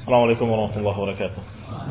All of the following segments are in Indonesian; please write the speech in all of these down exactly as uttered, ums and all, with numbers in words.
Assalamualaikum warahmatullahi wabarakatuh.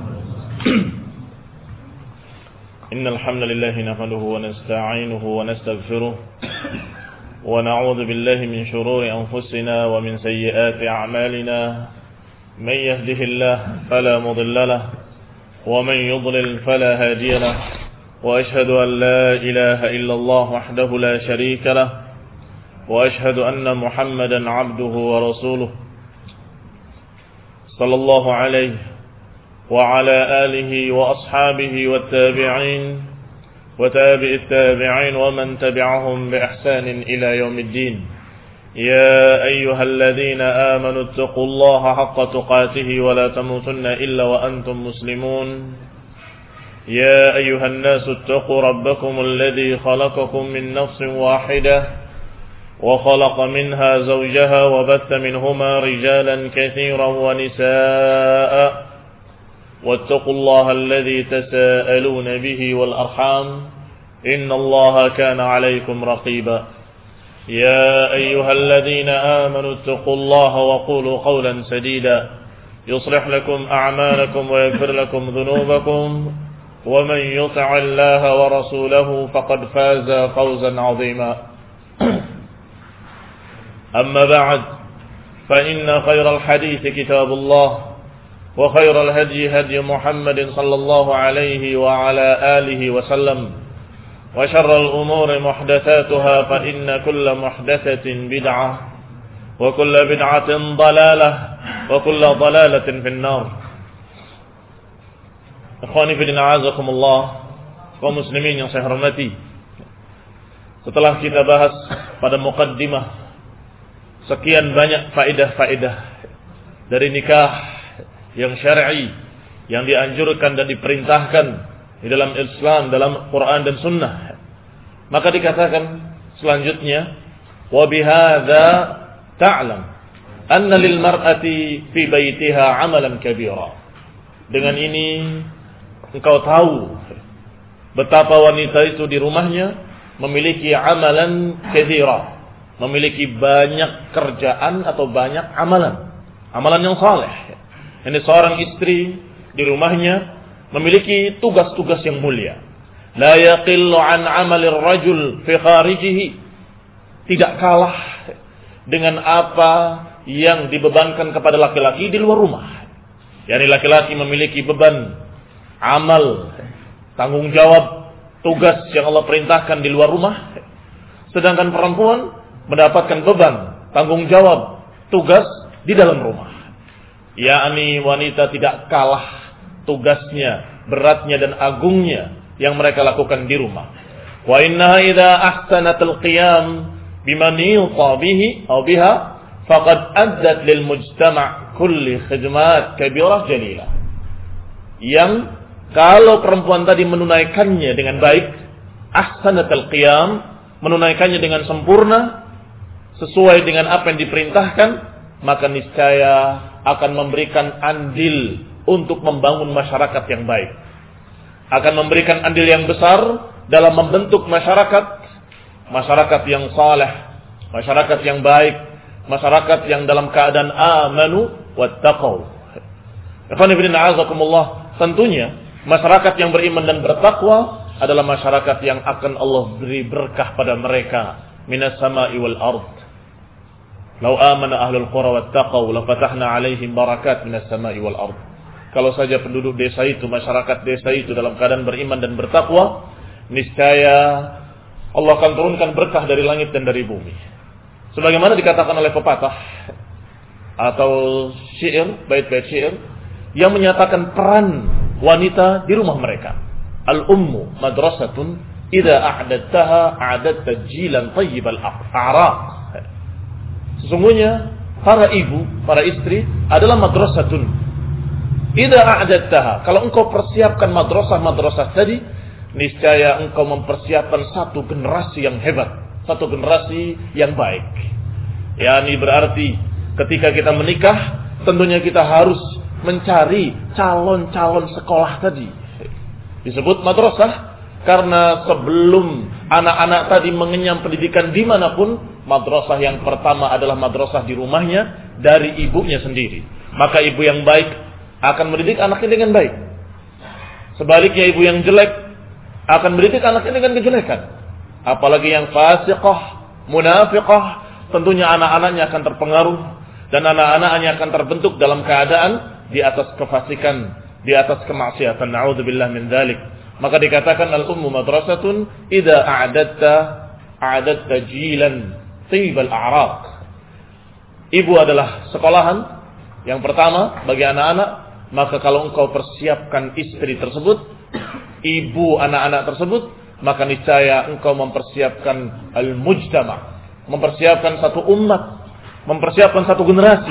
Innal hamdalillah nahmaduhu wa nasta'inuhu wa nastaghfiruh wa na'udzu billahi min shururi anfusina wa min sayyiati a'malina. May yahdihillahu fala mudilla lahu wa man yudlil fala hadiya lahu. Wa ashhadu an la ilaha illallah wahdahu la sharika lahu wa ashhadu anna Muhammadan 'abduhu wa rasuluh. Sallallahu alaihi wa ala alihi wa ashabihi wa tabi'in wa tabi'it tabi'in wa man tabi'ahum bi ihsanin ila yaumiddin. Ya ayyuhalladzina amanu taqullaha haqqa tuqatih wa la tamutunna illa wa antum muslimun. Ya ayyuhan nasu taqu rabbakum alladzi khalaqakum min nafsin wahidah وخلق منها زوجها وبث منهما رجالا كثيرا ونساء واتقوا الله الذي تساءلون به والأرحام إن الله كان عليكم رقيبا يا أيها الذين آمنوا اتقوا الله وقولوا قولا سديدا يصلح لكم أعمالكم ويغفر لكم ذنوبكم ومن يطع الله ورسوله فقد فاز فوزا عظيما. أما بعد فإن خير الحديث كتاب الله وخير الهدي هدي محمد صلى الله عليه وعلى آله وسلم وشر الأمور محدثاتها فإن كل محدثة بدعة وكل بدعة ضلالة وكل ضلالة في النار. Ikhwani fi din a'azakumullah, kaum muslimin yang saya hormati. Setelah kita bahas pada muqaddimah sekian banyak faedah-faedah dari nikah yang syar'i yang dianjurkan dan diperintahkan di dalam Islam, dalam Quran dan Sunnah, maka dikatakan selanjutnya, wa bihadza ta'lam anna lil mar'ati fi baitiha 'amalan kabira. Dengan ini engkau tahu betapa wanita itu di rumahnya memiliki amalan katsira, memiliki banyak kerjaan atau banyak amalan, amalan yang saleh. Ini seorang istri di rumahnya memiliki tugas-tugas yang mulia. La yaqillu an amalir rajul fi kharijihi, tidak kalah dengan apa yang dibebankan kepada laki-laki di luar rumah. Yani laki-laki memiliki beban amal, tanggung jawab, tugas yang Allah perintahkan di luar rumah, sedangkan perempuan mendapatkan beban, tanggung jawab, tugas di dalam rumah. Yakni wanita tidak kalah tugasnya, beratnya dan agungnya yang mereka lakukan di rumah. Wa innaha idza ahsanatil qiyam bima niyata bihi aw biha faqad addat lil mujtama' kulli khidmat kabirah jalilah. Yang kalau perempuan tadi menunaikannya dengan baik, ahsanatil qiyam, menunaikannya dengan sempurna sesuai dengan apa yang diperintahkan, maka niscaya akan memberikan andil untuk membangun masyarakat yang baik, akan memberikan andil yang besar dalam membentuk masyarakat, masyarakat yang saleh, masyarakat yang baik, masyarakat yang dalam keadaan amanu wattaqau. Tentunya masyarakat yang beriman dan bertakwa adalah masyarakat yang akan Allah beri berkah pada mereka minas sama'i wal ard. Lau amana ahlul qura wattaqau la fatahna 'alaihim barakat minas sama'i wal ard. Kalau saja penduduk desa itu, masyarakat desa itu dalam keadaan beriman dan bertakwa, niscaya Allah akan turunkan berkah dari langit dan dari bumi. Sebagaimana dikatakan oleh pepatah atau syair, bait-bait syair yang menyatakan peran wanita di rumah mereka. Al-ummu madrasatun idza a'dadtaha a'dadta jilan tayyibal a'raq. Sesungguhnya para ibu, para istri adalah madrasatun idza a'dadtaha. Kalau engkau persiapkan madrasah-madrasah tadi, niscaya engkau mempersiapkan satu generasi yang hebat, satu generasi yang baik. Yani berarti ketika kita menikah, tentunya kita harus mencari calon-calon sekolah tadi. Disebut madrasah karena sebelum anak-anak tadi mengenyam pendidikan dimanapun, madrasah yang pertama adalah madrasah di rumahnya dari ibunya sendiri. Maka ibu yang baik akan mendidik anaknya dengan baik. Sebaliknya ibu yang jelek akan mendidik anaknya dengan kejelekan. Apalagi yang fasiqah, munafiqah, tentunya anak-anaknya akan terpengaruh dan anak-anaknya akan terbentuk dalam keadaan di atas kefasikan, di atas kemaksiatan. Na'udzubillah min dzalik. Maka dikatakan al-ummu madrasatun idza a'adatta a'adatta jilan tibal a'raq. Ibu adalah sekolahan yang pertama bagi anak-anak. Maka kalau engkau persiapkan istri tersebut, ibu anak-anak tersebut, maka niscaya engkau mempersiapkan al-mujtama', mempersiapkan satu umat, mempersiapkan satu generasi.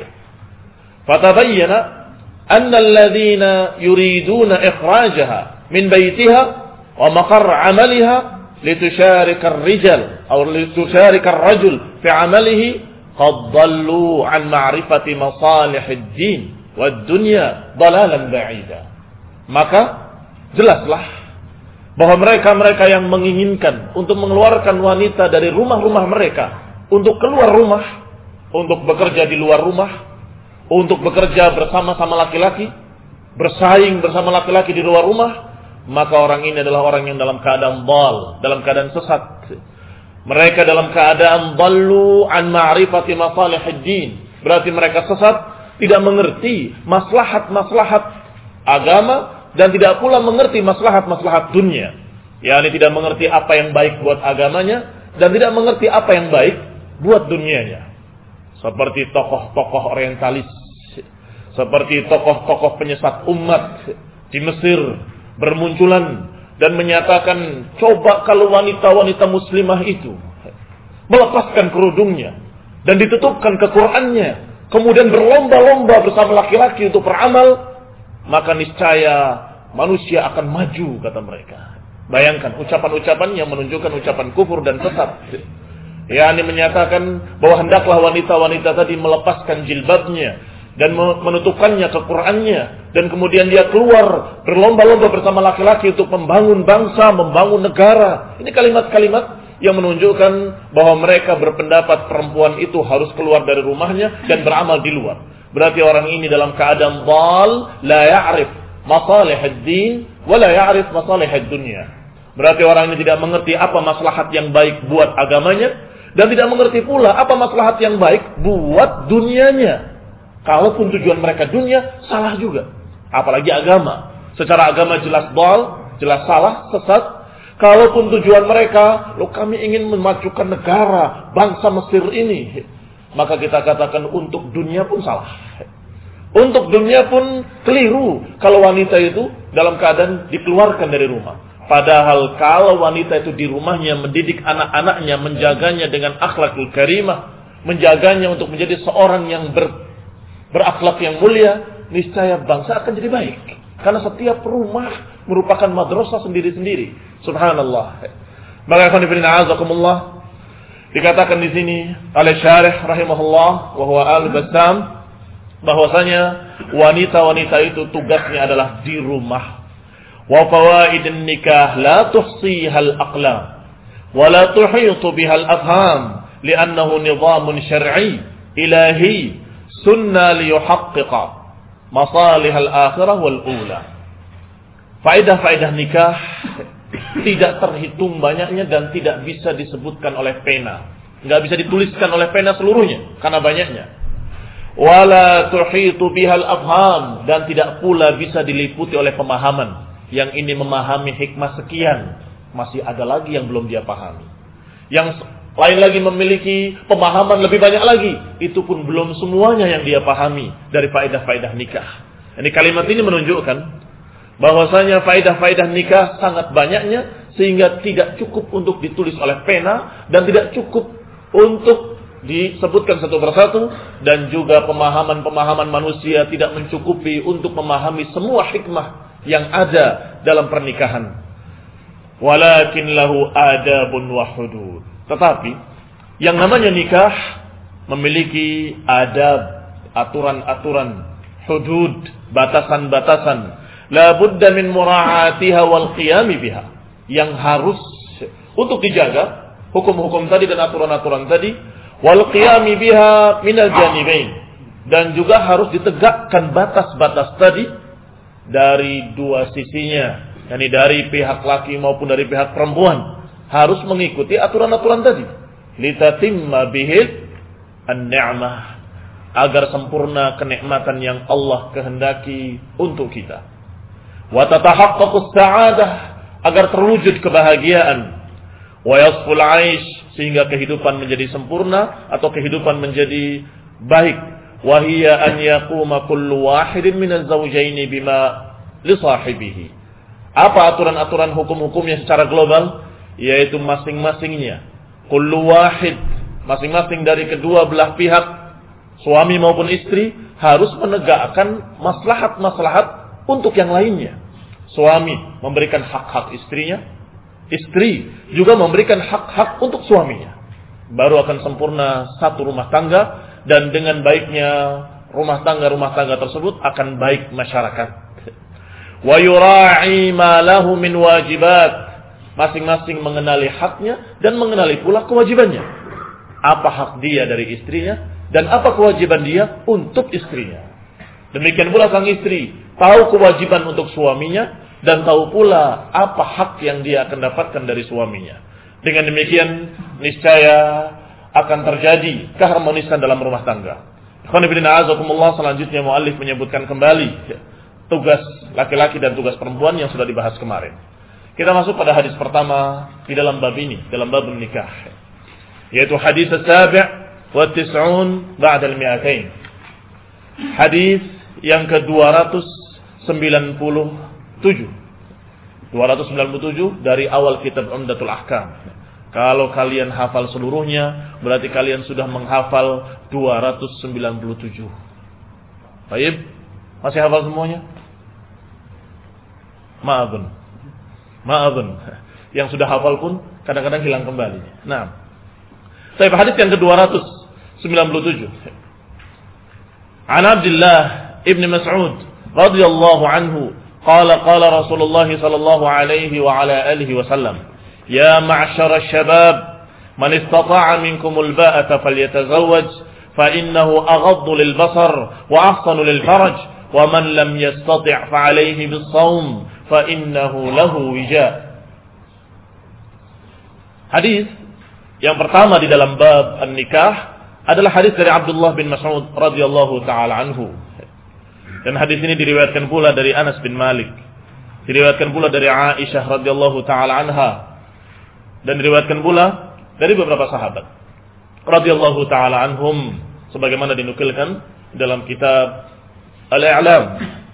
Fatabayyana anna alladhina yuriduna ikhrajaha min baytiha wa maqar 'amaliha litusharika ar-rijal aw litusharika ar-rajul fi 'amalihi qad dhallu 'an ma'rifati masalih ad-din wad dunya dalalan ba'ida. Maka jelaslah bahwa mereka-mereka yang menginginkan untuk mengeluarkan wanita dari rumah-rumah mereka untuk keluar rumah, untuk bekerja di luar rumah, untuk bekerja bersama-sama laki-laki, bersaing bersama laki-laki di luar rumah, maka orang ini adalah orang yang dalam keadaan dal, dalam keadaan sesat. Mereka dalam keadaan dallu an ma'rifati masalihid din. Berarti mereka sesat, tidak mengerti maslahat-maslahat agama dan tidak pula mengerti maslahat-maslahat dunia. yakni tidak mengerti apa yang baik buat agamanya dan tidak mengerti apa yang baik buat dunianya. Seperti tokoh-tokoh orientalis, seperti tokoh-tokoh penyesat umat di Mesir bermunculan dan menyatakan, coba kalau wanita-wanita muslimah itu melepaskan kerudungnya dan ditutupkan ke Qur'annya, kemudian berlomba-lomba bersama laki-laki untuk beramal, maka niscaya manusia akan maju, kata mereka. Bayangkan ucapan-ucapan yang menunjukkan ucapan kufur dan sesat. yakni menyatakan bahwa hendaklah wanita-wanita tadi melepaskan jilbabnya dan menutupkannya ke Qur'annya, dan kemudian dia keluar berlomba-lomba bersama laki-laki untuk membangun bangsa, membangun negara. Ini kalimat-kalimat yang menunjukkan bahwa mereka berpendapat perempuan itu harus keluar dari rumahnya dan beramal di luar. Berarti orang ini dalam keadaan dhal, la ya'rif masalih ad-din wa la ya'rif masalih ad-dunya. Berarti orang ini tidak mengerti apa maslahat yang baik buat agamanya dan tidak mengerti pula apa maslahat yang baik buat dunianya. Kalaupun tujuan mereka dunia, salah juga. Apalagi agama. Secara agama jelas dhal, jelas salah, sesat. Kalaupun tujuan mereka, lo kami ingin memajukan negara, bangsa Mesir ini, maka kita katakan untuk dunia pun salah. Untuk dunia pun keliru kalau wanita itu dalam keadaan dikeluarkan dari rumah. Padahal kalau wanita itu di rumahnya mendidik anak-anaknya, menjaganya dengan akhlakul karimah, menjaganya untuk menjadi seorang yang ber, berakhlak yang mulia, niscaya bangsa akan jadi baik. Karena setiap rumah merupakan madrasah sendiri-sendiri. Subhanallah. Maka ikhwan fillah azakumullah, dikatakan di sini oleh syarih rahimahullah wa huwa al-Bassam, bahwasanya wanita-wanita itu tugasnya adalah di rumah. Wa fawaidun nikah la tuhsiha al-aqlam wa la tuhitu biha al-afham li'annahu nizamun syar'i ilahi sunnah liyuhaqqiqa masalih al-akhirah wal-ula. Faedah-faedah nikah tidak terhitung banyaknya dan tidak bisa disebutkan oleh pena. Enggak bisa dituliskan oleh pena seluruhnya karena banyaknya. Wala tuhitu bihal afham, dan tidak pula bisa diliputi oleh pemahaman. Yang ini memahami hikmah sekian, masih ada lagi yang belum dia pahami. Yang lain lagi memiliki pemahaman lebih banyak lagi, itu pun belum semuanya yang dia pahami dari faedah-faedah nikah. Ini kalimat ini menunjukkan bahwasanya faedah-faedah nikah sangat banyaknya sehingga tidak cukup untuk ditulis oleh pena dan tidak cukup untuk disebutkan satu persatu, dan juga pemahaman-pemahaman manusia tidak mencukupi untuk memahami semua hikmah yang ada dalam pernikahan. Walakin lahu adabun wa hudud. Tetapi yang namanya nikah memiliki adab, aturan-aturan, hudud, batasan-batasan. La budda min mura'atiha wal qiyami biha. Yang harus untuk dijaga hukum-hukum tadi dan aturan-aturan tadi, wal qiyami biha minal janibain, Dan juga harus ditegakkan batas-batas tadi dari dua sisinya, yakni dari pihak laki maupun dari pihak perempuan, harus mengikuti aturan-aturan tadi. Litatimma bihil an-ni'mah, agar sempurna kenikmatan yang Allah kehendaki untuk kita. Wa tatahaqqaqus sa'adah, agar terwujud kebahagiaan. Wa yasful 'aish, sehingga kehidupan menjadi sempurna atau kehidupan menjadi baik. Wa hiya an yaquma kullu wahidin minaz zawjaini bima li sahibihi. Apa aturan-aturan hukum-hukumnya secara global? Yaitu masing-masingnya, kullu wahid, masing-masing dari kedua belah pihak, suami maupun istri, harus menegakkan maslahat-maslahat untuk yang lainnya. Suami memberikan hak-hak istrinya, istri juga memberikan hak-hak untuk suaminya. Baru akan sempurna satu rumah tangga, dan dengan baiknya rumah tangga-rumah tangga tersebut akan baik masyarakat. Wa yura'i ma lahu min wajibat, masing-masing mengenali haknya dan mengenali pula kewajibannya. Apa hak dia dari istrinya dan apa kewajiban dia untuk istrinya. Demikian pula sang istri tahu kewajiban untuk suaminya dan tahu pula apa hak yang dia akan dapatkan dari suaminya. Dengan demikian niscaya akan terjadi keharmonisan dalam rumah tangga. Ikhwan fillah azakumullah, selanjutnya muallif menyebutkan kembali tugas laki-laki dan tugas perempuan yang sudah dibahas kemarin. Kita masuk pada hadis pertama di dalam bab ini, dalam bab nikah, yaitu hadis as-sabi' wa tis'un ba'da al-mi'atain. Hadis yang ke dua ratus sembilan puluh tujuh. dua ratus sembilan puluh tujuh dari awal kitab Umdatul Ahkam. Kalau kalian hafal seluruhnya, berarti kalian sudah menghafal dua ratus sembilan puluh tujuh. Baik, masih hafal semuanya? Ma'adun. Ma'adun. Yang sudah hafal pun kadang-kadang hilang kembali. Nah, saya hadis yang ke dua ratus sembilan puluh tujuh. An Abdullah ibn Mas'ud radhiyallahu anhu, qala qala Rasulullah sallallahu alaihi wa ala alihi wasallam, ya ma'syara syabab, man istata'a minkumul ba'ata falyatazawwaj, fa innahu aghaddu lil basar wa ahsanu lil faraj, wa man lam yastati' fa alayhi bis shaum fa innahu lahu wija. Hadis yang pertama di dalam bab an-nikah adalah hadis dari Abdullah bin Mas'ud radhiyallahu taala anhu. Dan hadis ini diriwayatkan pula dari Anas bin Malik, diriwayatkan pula dari Aisyah radhiyallahu taala anha, dan diriwayatkan pula dari beberapa sahabat radhiyallahu taala anhum, sebagaimana dinukilkan dalam kitab Al-I'lam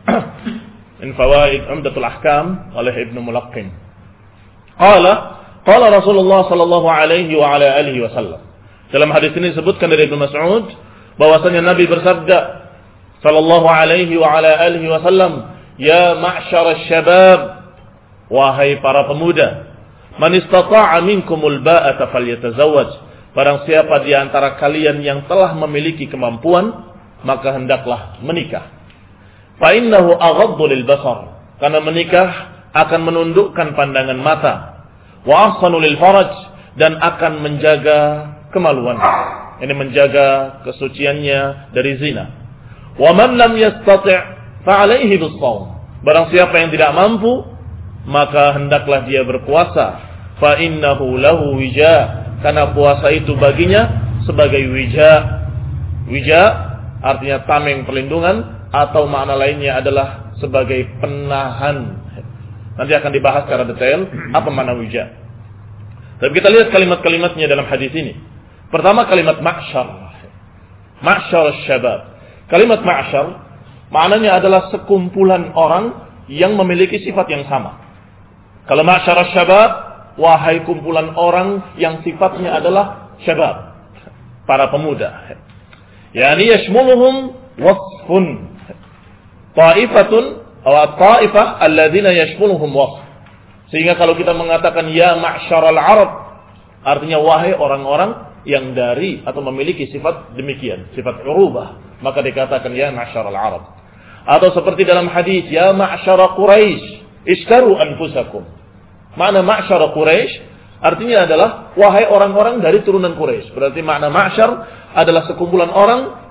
min Fawaid Umdatul Ahkam oleh Ibnu Mulaqqin. Qala qala Rasulullah sallallahu alaihi wa ala alihi wasallam. Dalam hadis ini disebutkan dari Ibnu Mas'ud bahwasanya Nabi bersabda sallallahu alaihi wa ala alihi wasallam, ya ma'syarasy syabab, wahai para pemuda, man istata'a minkumul ba'ata falyatazawwaj, barang siapa di antara kalian yang telah memiliki kemampuan, maka hendaklah menikah. Fa innahu aghaddu lil basar, karena menikah akan menundukkan pandangan mata, wa ahsanu lil faraj, dan akan menjaga kemaluan, ini menjaga kesuciannya dari zina. Wa man lam yastati' fa alayhi bis shaum, barang siapa yang tidak mampu, maka hendaklah dia berpuasa. Fa innahu lahu wija, karena puasa itu baginya sebagai wija. Wija artinya tameng, perlindungan, atau makna lainnya adalah sebagai penahan. Nanti akan dibahas secara detail apa makna wija. Tapi kita lihat kalimat-kalimatnya dalam hadis ini. Pertama kalimat ma'syar. Ma'syar syabab. Kalimat ma'syar maknanya adalah sekumpulan orang yang memiliki sifat yang sama. Kalau ma'syar syabab, wahai kumpulan orang yang sifatnya adalah syabab, para pemuda. Yani yashmuluhum wasfun. Ta'ifatun atau ta'ifah alladzina yashmuluhum wasf. Sehingga kalau kita mengatakan ya ma'syaral arab, artinya wahai orang-orang yang dari atau memiliki sifat demikian, sifat urubah, maka dikatakan ya ma'syaral arab. Atau seperti dalam hadis ya ma'syara Quraisy, ishtaru anfusakum. Makna ma'syara Quraisy artinya adalah wahai orang-orang dari turunan Quraisy. Berarti makna ma'syar adalah sekumpulan orang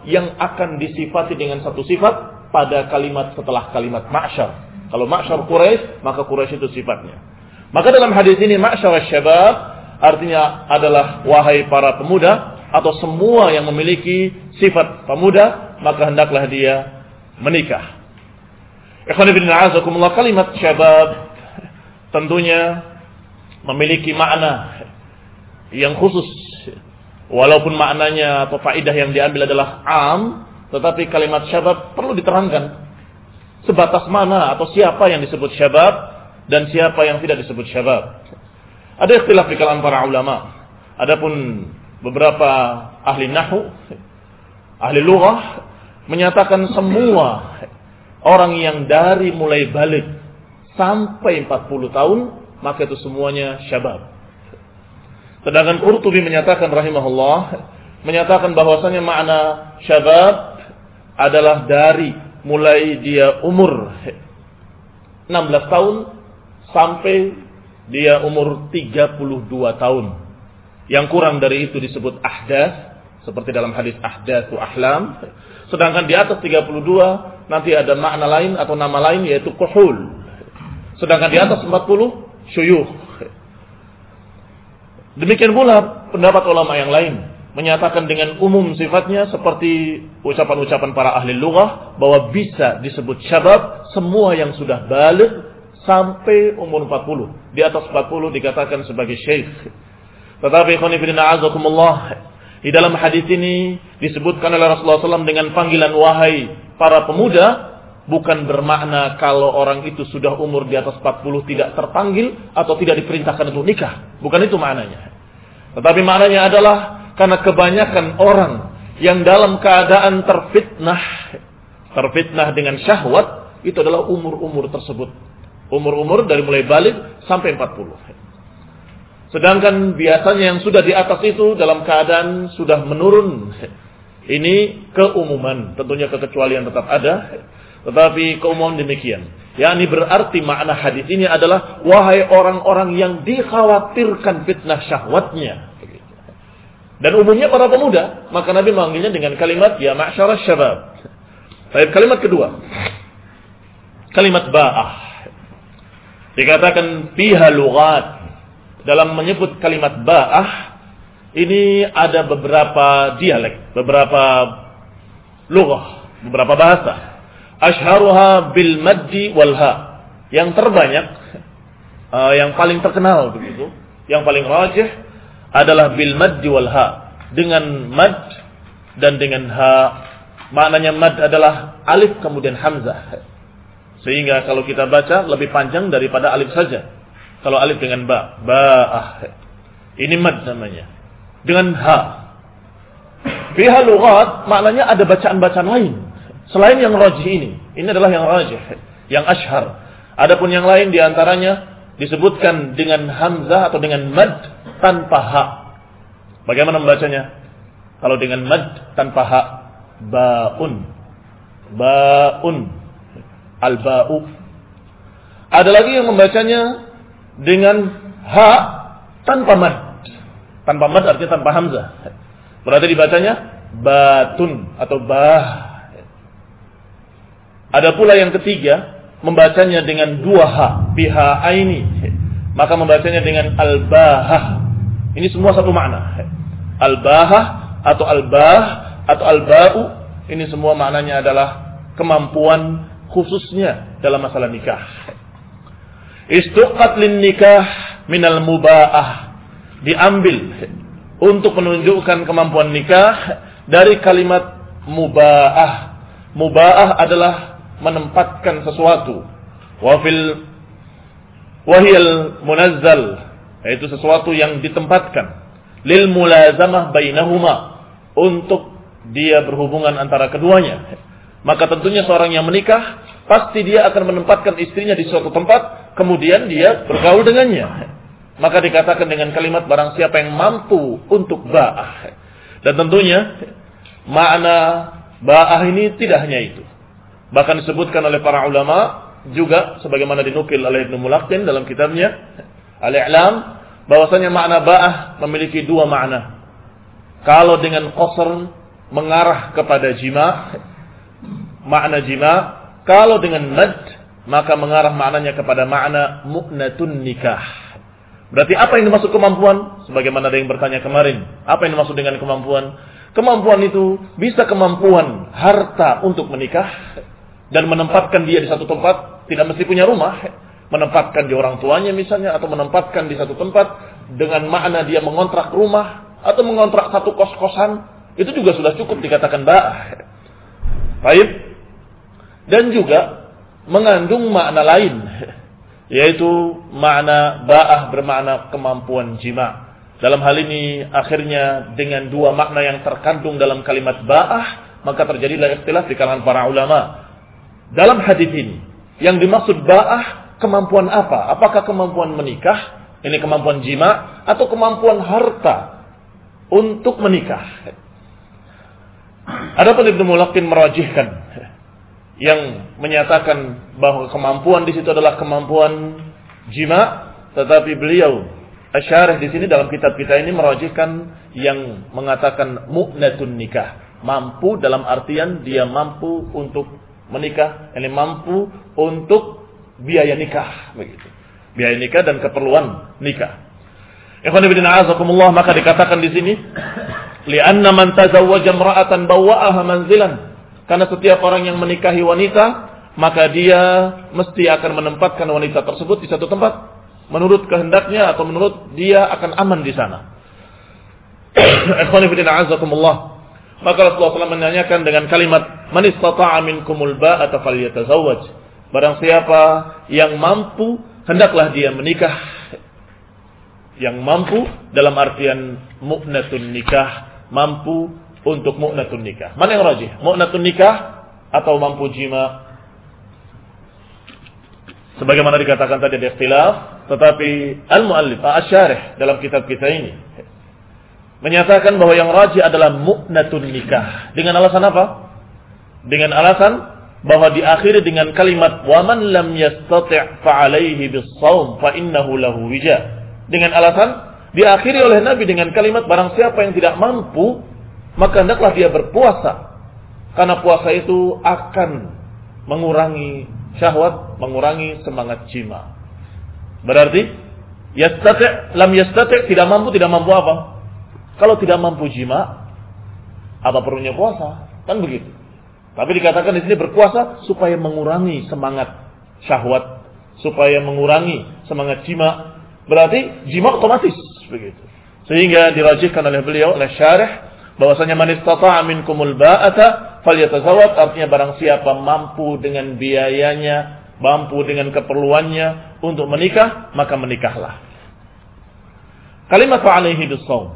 yang akan disifati dengan satu sifat pada kalimat setelah kalimat ma'syar. Kalau ma'syar Quraisy, maka Quraisy itu sifatnya. Maka dalam hadis ini ma'syar syabab artinya adalah wahai para pemuda atau semua yang memiliki sifat pemuda, maka hendaklah dia menikah. Ikhwan fillah azakumullah, kalimat syabab tentunya memiliki makna yang khusus. Walaupun maknanya atau faedah yang diambil adalah am, tetapi kalimat syabab perlu diterangkan. Sebatas mana atau siapa yang disebut syabab dan siapa yang tidak disebut syabab. Ada ikhtilaf di kalangan para ulama. Adapun beberapa ahli nahwu, ahli lughah menyatakan semua orang yang dari mulai balik sampai empat puluh tahun, maka itu semuanya syabab. Sedangkan Qurtubi menyatakan rahimahullah, menyatakan bahwasanya makna syabab adalah dari mulai dia umur enam belas tahun sampai dia umur tiga puluh dua tahun. Yang kurang dari itu disebut ahdath, seperti dalam hadis ahdatsu ahlam. Sedangkan di atas tiga puluh dua nanti ada makna lain atau nama lain yaitu kuhul. Sedangkan di atas empat puluh syuyukh. Demikian pula pendapat ulama yang lain menyatakan dengan umum sifatnya seperti ucapan-ucapan para ahli lughah bahwa bisa disebut syabab semua yang sudah baligh sampai umur empat puluh. Di atas empat puluh dikatakan sebagai syekh. Tetapi ikhwan fillah azakumullah, di dalam hadis ini disebutkan oleh Rasulullah shallallahu alaihi wasallam dengan panggilan wahai para pemuda, bukan bermakna kalau orang itu sudah umur di atas empat puluh tidak terpanggil atau tidak diperintahkan untuk nikah. Bukan itu maknanya. Tetapi maknanya adalah karena kebanyakan orang yang dalam keadaan terfitnah, terfitnah dengan syahwat, itu adalah umur-umur tersebut. Umur-umur dari mulai balik sampai empat puluh. Sedangkan biasanya yang sudah di atas itu dalam keadaan sudah menurun. Ini keumuman, tentunya kekecualian tetap ada. Tetapi keumuman demikian. yakni berarti makna hadis ini adalah wahai orang-orang yang dikhawatirkan fitnah syahwatnya. Dan umumnya para pemuda, maka Nabi memanggilnya dengan kalimat ya ma'syarasy syabab. Baik, kalimat kedua. Kalimat ba'ah. Dikatakan fiha lughat. Dalam menyebut kalimat ba'ah ini ada beberapa dialek, beberapa lughah, beberapa bahasa. Ashharuha bil maddi wal ha. Yang terbanyak, uh, yang paling terkenal begitu, yang paling rajih adalah bil maddi wal ha. Dengan mad dan dengan ha. Maknanya mad adalah alif kemudian hamzah. Sehingga kalau kita baca lebih panjang daripada alif saja. Kalau alif dengan ba, ba'ah. Ini mad namanya. Dengan ha. Fiha lughat maknanya ada bacaan-bacaan lain. Selain yang rajih ini, ini adalah yang rajih, yang ashhar. Adapun yang lain diantaranya disebutkan dengan hamzah atau dengan mad tanpa ha. Bagaimana membacanya? Kalau dengan mad tanpa ha, ba'un, ba'un, al-ba'u. Ada lagi yang membacanya dengan ha tanpa mad, tanpa mad artinya tanpa hamzah. Berarti dibacanya batun atau bah. Ada pula yang ketiga membacanya dengan dua ha, biha aini, maka membacanya dengan al-bahah. Ini semua satu makna. Al-bahah atau al-bah atau al-ba'u, ini semua maknanya adalah kemampuan khususnya dalam masalah nikah. Istuqat lin nikah minal muba'ah, diambil untuk menunjukkan kemampuan nikah dari kalimat muba'ah. Muba'ah adalah menempatkan sesuatu. Wafil wahiyal munazzal, yaitu sesuatu yang ditempatkan. Lil mulazamah bainahuma, untuk dia berhubungan antara keduanya. Maka tentunya seorang yang menikah pasti dia akan menempatkan istrinya di suatu tempat, kemudian dia bergaul dengannya. Maka dikatakan dengan kalimat barang siapa yang mampu untuk ba'ah. Dan tentunya makna ba'ah ini tidak hanya itu. Bahkan disebutkan oleh para ulama juga sebagaimana dinukil oleh Ibnu Mulaqqin dalam kitabnya Al-I'lam, bahwasanya makna ba'ah memiliki dua makna. Kalau dengan qasr mengarah kepada jima, makna jima. Kalau dengan mad, maka mengarah maknanya kepada makna mu'natun nikah. Berarti apa yang dimaksud kemampuan? Sebagaimana ada yang bertanya kemarin, apa yang dimaksud dengan kemampuan? Kemampuan itu bisa kemampuan harta untuk menikah dan menempatkan dia di satu tempat, tidak mesti punya rumah, menempatkan di orang tuanya misalnya, atau menempatkan di satu tempat dengan makna dia mengontrak rumah atau mengontrak satu kos-kosan, itu juga sudah cukup dikatakan ba'ah. Baik. Dan juga mengandung makna lain, yaitu makna ba'ah bermakna kemampuan jima. Dalam hal ini akhirnya dengan dua makna yang terkandung dalam kalimat ba'ah, maka terjadilah ikhtilaf di kalangan para ulama. Dalam hadis ini yang dimaksud ba'ah kemampuan apa? Apakah kemampuan menikah, ini kemampuan jima, atau kemampuan harta untuk menikah? Adapun Ibnu Mulaqqin merajihkan yang menyatakan bahwa kemampuan di situ adalah kemampuan jima, tetapi beliau Asy-Syarih di sini dalam kitab kita ini merajihkan yang mengatakan mu'natun nikah, mampu dalam artian dia mampu untuk menikah, ini mampu untuk biaya nikah, begitu. Biaya nikah dan keperluan nikah. Ikhwan fillah azakumullah, maka dikatakan di sini li'anna man tazawwaja imra'atan bawwa'aha manzilan. Karena setiap orang yang menikahi wanita, maka dia mesti akan menempatkan wanita tersebut di satu tempat menurut kehendaknya atau menurut dia akan aman di sana. Ikhwan fillah azakumullah. Maka Rasulullah shallallahu alaihi wasallam menanyakan dengan kalimat man istata'a minkumul ba'ata falyatazawwaj. Barang siapa yang mampu, hendaklah dia menikah. Yang mampu dalam artian mu'natun nikah, mampu untuk mu'natun nikah. Mana yang rajih? Mu'natun nikah atau mampu jima? Sebagaimana dikatakan tadi ada ikhtilaf, tetapi al-muallif Asy-Syarih dalam kitab kita ini menyatakan bahwa yang rajih adalah mu'natun nikah. Dengan alasan apa? Dengan alasan bahwa diakhiri dengan kalimat wa man lam yastati' fa 'alaihi bis-shaum fa innahu lahu wija. Dengan alasan diakhiri oleh Nabi dengan kalimat barang siapa yang tidak mampu, maka hendaklah dia berpuasa. Karena puasa itu akan mengurangi syahwat, mengurangi semangat jima. Berarti yastati', lam yastati', tidak mampu, tidak mampu apa? Kalau tidak mampu jima, apa perlunya puasa? Kan begitu. Tapi dikatakan di sini berpuasa supaya mengurangi semangat syahwat, supaya mengurangi semangat jima. Berarti jima otomatis begitu. Sehingga dirajihkan oleh beliau, oleh syarih, bahwasanya man istata'a minkumul ba'ata falyatazawwaj, artinya barang siapa mampu dengan biayanya, mampu dengan keperluannya untuk menikah, maka menikahlah. Kalimat fa'alaihi bis-shaum.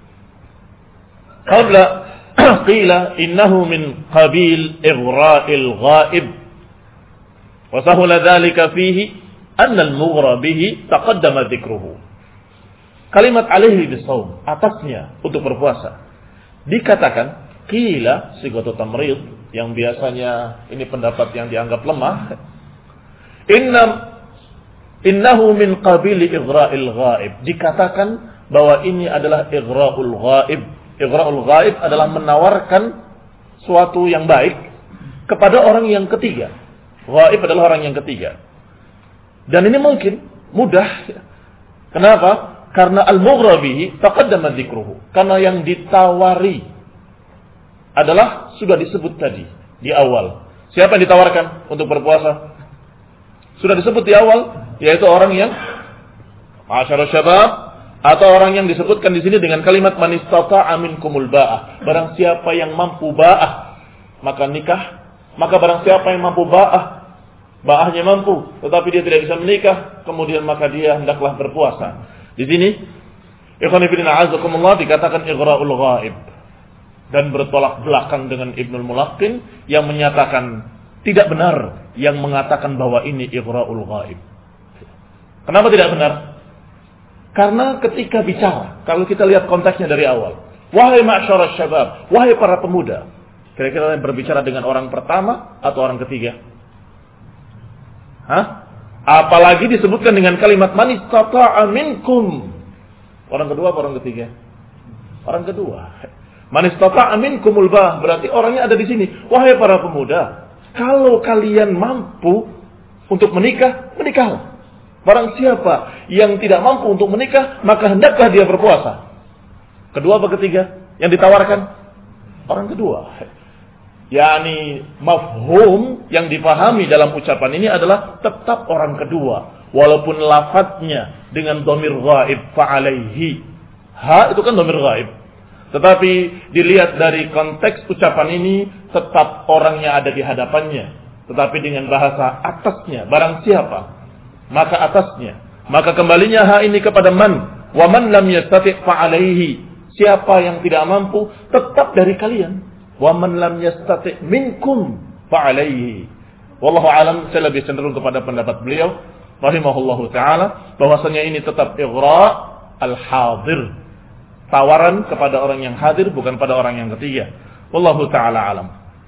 Qabla qila innahu min qabil ighra'il ghaib. Wa sahula dzalika fihi anna al-mughra bihi taqaddama dzikruhu. Kalimat alaihi bis-shaum, atasnya untuk berpuasa. Dikatakan qila sigatu tamrid, yang biasanya ini pendapat yang dianggap lemah. Inna innahu min qabil ighra'il ghaib. Dikatakan bahwa ini adalah ighra'ul ghaib. Ighra'ul ghaib adalah menawarkan suatu yang baik kepada orang yang ketiga. Ghaib adalah orang yang ketiga. Dan ini mungkin mudah. Kenapa? Karena al-mughra bihi taqaddama dzikruhu. Karena yang ditawari adalah sudah disebut tadi di awal. Siapa yang ditawarkan untuk berpuasa? Sudah disebut di awal, yaitu orang yang ma'asyarus syabab, atau orang yang disebutkan di sini dengan kalimat man istata'a minkumul ba'ah. Barang siapa yang mampu ba'ah, maka nikah. Maka barang siapa yang mampu ba'ah, ba'ahnya mampu, tetapi dia tidak bisa menikah, kemudian maka dia hendaklah berpuasa. Di sini, ikhwan fillah a'azakumullah, dikatakan ighra'ul ghaib. Dan bertolak belakang dengan Ibnul Mulaqqin yang menyatakan tidak benar yang mengatakan bahwa ini ighra'ul ghaib. Kenapa tidak benar? Karena ketika bicara, kalau kita lihat konteksnya dari awal, wahai ma'syarus syabab, wahai para pemuda, kira-kira yang berbicara dengan orang pertama atau orang ketiga? Hah? Apalagi disebutkan dengan kalimat man istata'a minkum. Orang kedua atau orang ketiga? Orang kedua. Man istata'a minkumul ba'ah, berarti orangnya ada di sini. Wahai para pemuda, kalau kalian mampu untuk menikah, menikahlah. Barang siapa yang tidak mampu untuk menikah, maka hendaklah dia berpuasa. Kedua apa ketiga? Yang ditawarkan? Orang kedua. Yani mafhum yang dipahami dalam ucapan ini adalah tetap orang kedua. Walaupun lafadznya dengan dhamir ghaib fa'alaihi. Ha itu kan dhamir ghaib. Tetapi dilihat dari konteks ucapan ini, tetap orangnya ada di hadapannya. Tetapi dengan bahasa atasnya, barang siapa, maka atasnya. Maka kembalinya ha ini kepada man. Wa man lam yastati' fa'alaihi. Siapa yang tidak mampu, tetap dari kalian. Wa man lam yastati' minkum fa'alaihi. Wallahu alam, saya lebih cenderung kepada pendapat beliau rahimahullahu ta'ala, bahwasanya ini tetap ighra al-hadir. Tawaran kepada orang yang hadir, bukan pada orang yang ketiga. Wallahu ta'ala alam.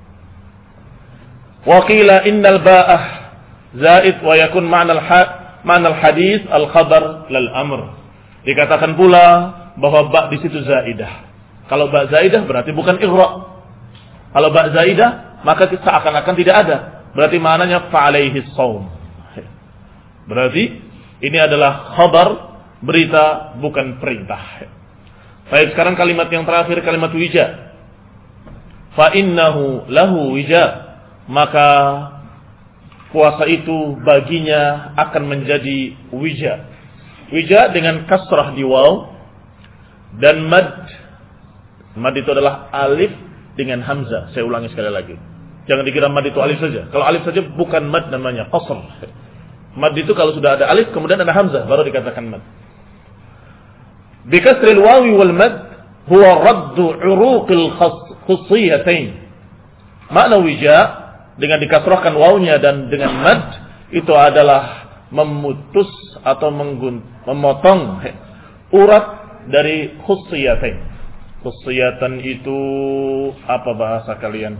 Wa qila innal ba'ah zaid wa yakun ma'nal ma'nal hadis al-khabar lal amr. Dikatakan pula bahwa ba' di situ zaidah. Kalau ba' zaidah berarti bukan ighra. Kalau ba' zaidah maka seakan-akan tidak ada. Berarti maknanya fa'alaihi shaum. Berarti ini adalah khabar, berita, bukan perintah. Baik, sekarang kalimat yang terakhir, kalimat wija. Fa innahu lahu wija, maka puasa itu baginya akan menjadi wija. Wija dengan kasrah di waw dan mad. Mad itu adalah alif dengan hamzah. Saya ulangi sekali lagi. Jangan dikira mad itu alif saja. Kalau alif saja bukan mad namanya, qasr. Mad itu kalau sudah ada alif kemudian ada hamzah baru dikatakan mad. Bikasril wawi wal mad huwa raddu uruqil khussiyatain. Makna wija dengan dikasrahkan wawnya dan dengan mad itu adalah memutus atau menggun, memotong urat dari khussiyatain. Khussiyatan itu apa bahasa kalian?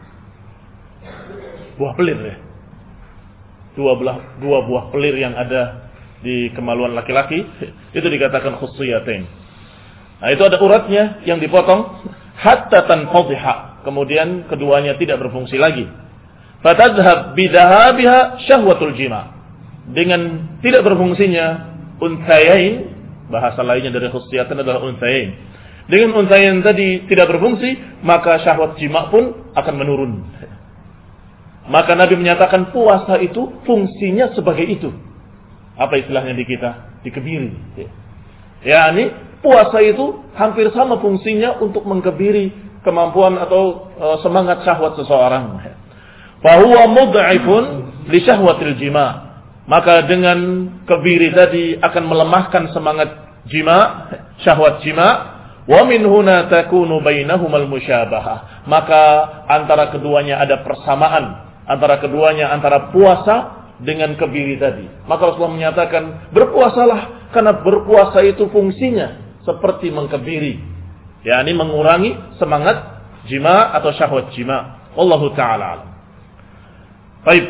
Buah pelir ya. Dua belah dua buah pelir yang ada di kemaluan laki-laki itu dikatakan khussiyatain. Nah, itu ada uratnya yang dipotong hatta tanfadhiha, kemudian keduanya tidak berfungsi lagi. Fatadhhab bidahabiha syahwatul jima. Dengan tidak berfungsinya unthayain, bahasa lainnya dari khussiyatan adalah unthayain. Dengan unthayain tadi tidak berfungsi, maka syahwat jima pun akan menurun. Maka Nabi menyatakan puasa itu fungsinya sebagai itu. Apa istilahnya di kita? Dikebiri. Ya, ini puasa itu hampir sama fungsinya untuk mengkebiri kemampuan atau uh, semangat syahwat seseorang. Fa huwa mud'ifun li syahwatil jima. Maka dengan kebiri tadi akan melemahkan semangat jima, syahwat jima. Wa min huna takunu bainahumal musyabahah. Maka antara keduanya ada persamaan. Antara keduanya, antara puasa dengan kebiri tadi. Maka Rasulullah menyatakan, berpuasalah, karena berpuasa itu fungsinya seperti mengkebiri, yakni mengurangi semangat jima atau syahwat jima. Wallahu ta'ala alam. Baik.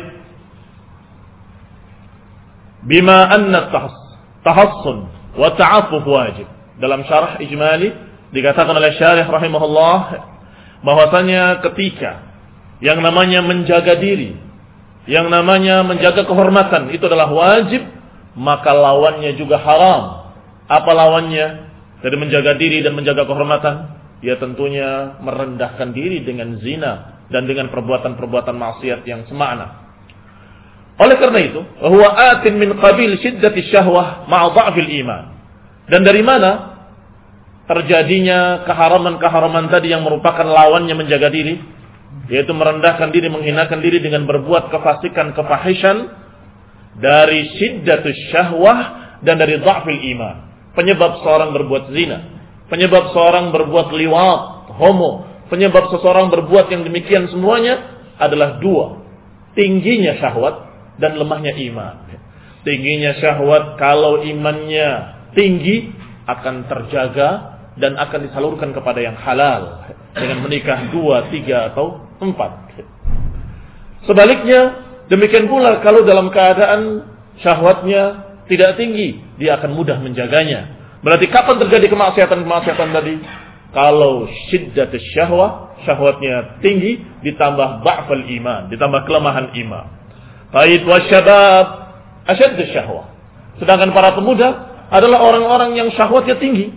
Bima anna tahassun wa ta'affuf wajib. Dalam syarah ijmali dikatakan oleh syarih rahimahullah bahwasanya ketika yang namanya menjaga diri, yang namanya menjaga kehormatan itu adalah wajib, maka lawannya juga haram. Apa lawannya? Dari menjaga diri dan menjaga kehormatan, ya tentunya merendahkan diri dengan zina dan dengan perbuatan-perbuatan maksiat yang semakna. Oleh karena itu, huwa atin min qabil shiddati syahwah ma'a dha'fil iman. Dan dari mana terjadinya keharaman-keharaman tadi yang merupakan lawannya menjaga diri? Yaitu merendahkan diri, menghinakan diri dengan berbuat kefasikan, kefahishan, dari syiddatus syahwah dan dari dha'fil iman. Penyebab seorang berbuat zina, penyebab seorang berbuat liwat, homo, penyebab seseorang berbuat yang demikian semuanya adalah dua. Tingginya syahwat dan lemahnya iman. Tingginya syahwat kalau imannya tinggi akan terjaga dan akan disalurkan kepada yang halal dengan menikah dua, tiga atau empat. Sebaliknya demikian pula kalau dalam keadaan syahwatnya tidak tinggi, dia akan mudah menjaganya. Berarti kapan terjadi kemaksiatan-kemaksiatan tadi? Kalau syiddatus syahwah, syahwatnya tinggi, ditambah dha'ful iman, ditambah kelemahan iman. Taib wasyabab asyaddus syahwah. Sedangkan para pemuda adalah orang-orang yang syahwatnya tinggi.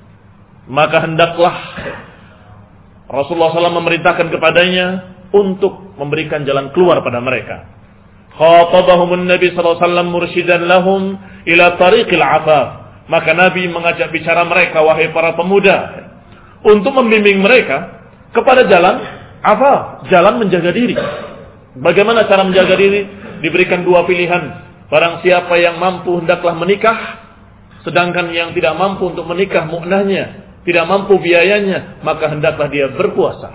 Maka hendaklah Rasulullah shallallahu alaihi wasallam memerintahkan kepadanya untuk memberikan jalan keluar pada mereka. Khatabahumun Nabi sallallahu alaihi wasallam mursyidan lahum ila tariqil afaf. Maka Nabi mengajak bicara mereka, wahai para pemuda, untuk membimbing mereka kepada jalan afaf, jalan menjaga diri. Bagaimana cara menjaga diri? Diberikan dua pilihan. Barang siapa yang mampu hendaklah menikah, sedangkan yang tidak mampu untuk menikah mu'nahnya, tidak mampu biayanya, maka hendaklah dia berpuasa.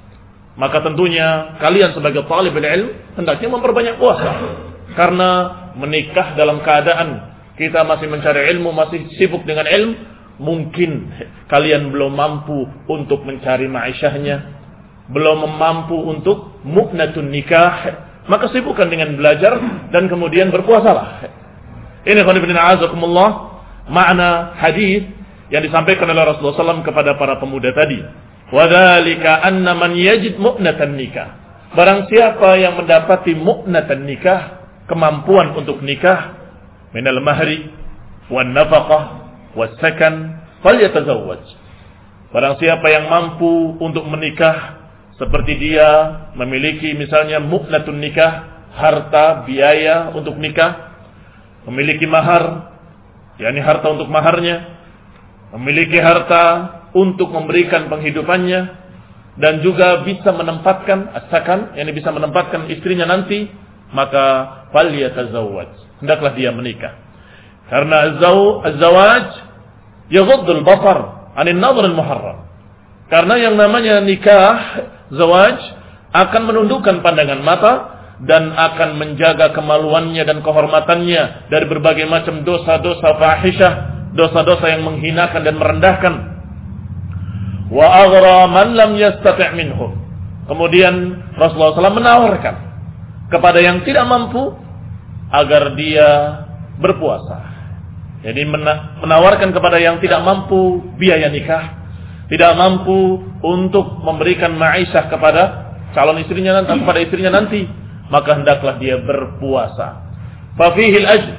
Maka tentunya kalian sebagai talibul ilm hendaknya memperbanyak puasa. Karena menikah dalam keadaan kita masih mencari ilmu, masih sibuk dengan ilmu, mungkin kalian belum mampu untuk mencari ma'isyahnya, belum mampu untuk mu'natun nikah, maka sibukkan dengan belajar dan kemudian berpuasalah. Ini khonibina azakumullah, makna hadis yang disampaikan oleh Rasulullah shallallahu alaihi wasallam kepada para pemuda tadi. Wadhalika anna man yajid mu'natan nikah. Barang siapa yang mendapati mu'natan nikah, kemampuan untuk nikah, minal mahri, wan nafaqah, was sakan, falyatazawwaj. Barang siapa yang mampu untuk menikah, seperti dia memiliki misalnya mu'natun nikah, harta, biaya untuk nikah, memiliki mahar, yakni harta untuk maharnya, memiliki harta untuk memberikan penghidupannya, dan juga bisa menempatkan as-sakan, yakni bisa menempatkan istrinya nanti, maka falyatazawwaj, hendaklah dia menikah. Karena az-zawaj yaghuddul basar 'anil nadhr al-muharram. Karena yang namanya nikah, zawaj, akan menundukkan pandangan mata dan akan menjaga kemaluannya dan kehormatannya dari berbagai macam dosa-dosa fahisyah, dosa-dosa yang menghinakan dan merendahkan. Wa aghra man lam yastati' minhum. Kemudian Rasulullah shallallahu alaihi wasallam menawarkan kepada yang tidak mampu agar dia berpuasa. Jadi menawarkan kepada yang tidak mampu biaya nikah, tidak mampu untuk memberikan ma'isyah kepada calon istrinya nanti, kepada istrinya nanti, maka hendaklah dia berpuasa. Fa fihil ajr.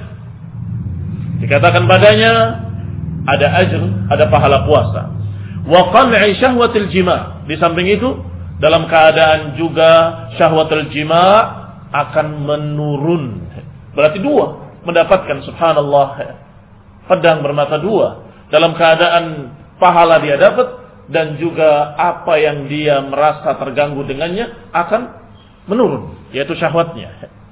Dikatakan padanya ada ajr, ada pahala puasa. Wa qam'i syahwatil jima'. Di samping itu, dalam keadaan juga syahwatul jima' akan menurun. Berarti dua, mendapatkan subhanallah pedang bermata dua. Dalam keadaan pahala dia dapat dan juga apa yang dia merasa terganggu dengannya akan menurun, yaitu syahwatnya.